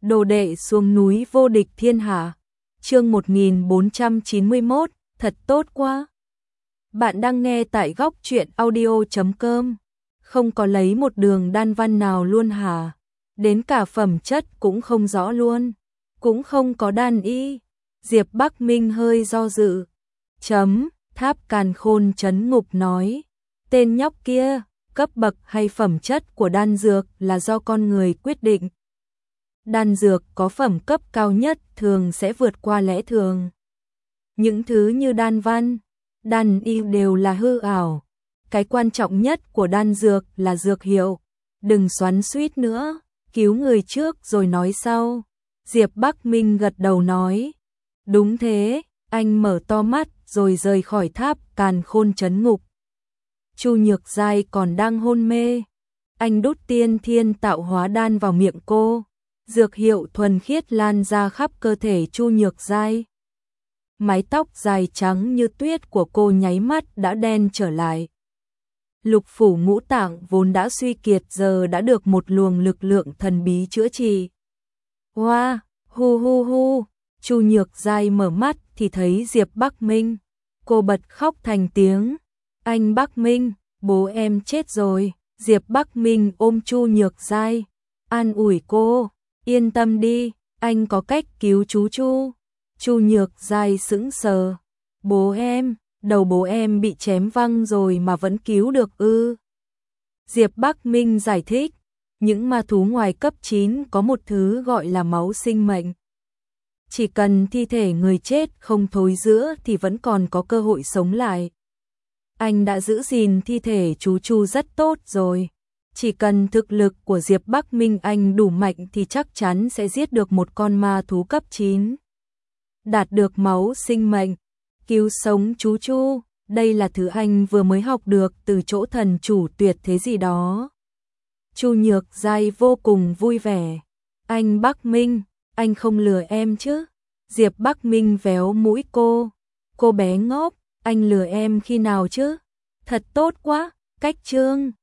Đồ đệ xuống núi vô địch thiên hạ. Chương 1491, thật tốt quá. Bạn đang nghe tại góc truyện audio.com. Không có lấy một đường đan văn nào luôn hả? Đến cả phẩm chất cũng không rõ luôn. Cũng không có đan y. Diệp Bắc Minh hơi do dự. Tháp Càn Khôn trấn ngục nói. Tên nhóc kia, cấp bậc hay phẩm chất của đan dược là do con người quyết định. Đan dược có phẩm cấp cao nhất thường sẽ vượt qua lẽ thường. Những thứ như đan văn, đan y đều là hư ảo. Cái quan trọng nhất của đan dược là dược hiệu. Đừng xoắn xuýt nữa, cứu người trước rồi nói sau. Diệp Bắc Minh gật đầu nói. Đúng thế, anh mở to mắt rồi rời khỏi tháp Càn Khôn trấn ngục. Chu Nhược Giai còn đang hôn mê. Anh đút tiên thiên tạo hóa đan vào miệng cô. Dược hiệu thuần khiết lan ra khắp cơ thể Chu Nhược Giai. Mái tóc dài trắng như tuyết của cô nháy mắt đã đen trở lại. Lục phủ ngũ tạng vốn đã suy kiệt giờ đã được một luồng lực lượng thần bí chữa trị. Hoa, hu hu hu, Chu Nhược Giai mở mắt thì thấy Diệp Bắc Minh. Cô bật khóc thành tiếng. Anh Bắc Minh, bố em chết rồi. Diệp Bắc Minh ôm Chu Nhược Giai, an ủi cô. Yên tâm đi, anh có cách cứu chú Chu. Chu Nhược Giai sững sờ. Bố em, đầu bố em bị chém văng rồi mà vẫn cứu được ư? Diệp Bắc Minh giải thích, những ma thú ngoài cấp 9 có một thứ gọi là máu sinh mệnh. Chỉ cần thi thể người chết không thối rữa thì vẫn còn có cơ hội sống lại. Anh đã giữ gìn thi thể chú Chu rất tốt rồi. Chỉ cần thực lực của Diệp Bắc Minh anh đủ mạnh thì chắc chắn sẽ giết được một con ma thú cấp 9. Đạt được máu sinh mệnh, cứu sống chú Chu, đây là thứ anh vừa mới học được từ chỗ thần chủ tuyệt thế gì đó. Chu Nhược Giai vô cùng vui vẻ. Anh Bắc Minh, anh không lừa em chứ? Diệp Bắc Minh véo mũi cô. Cô bé ngốc, anh lừa em khi nào chứ? Thật tốt quá, cách chương.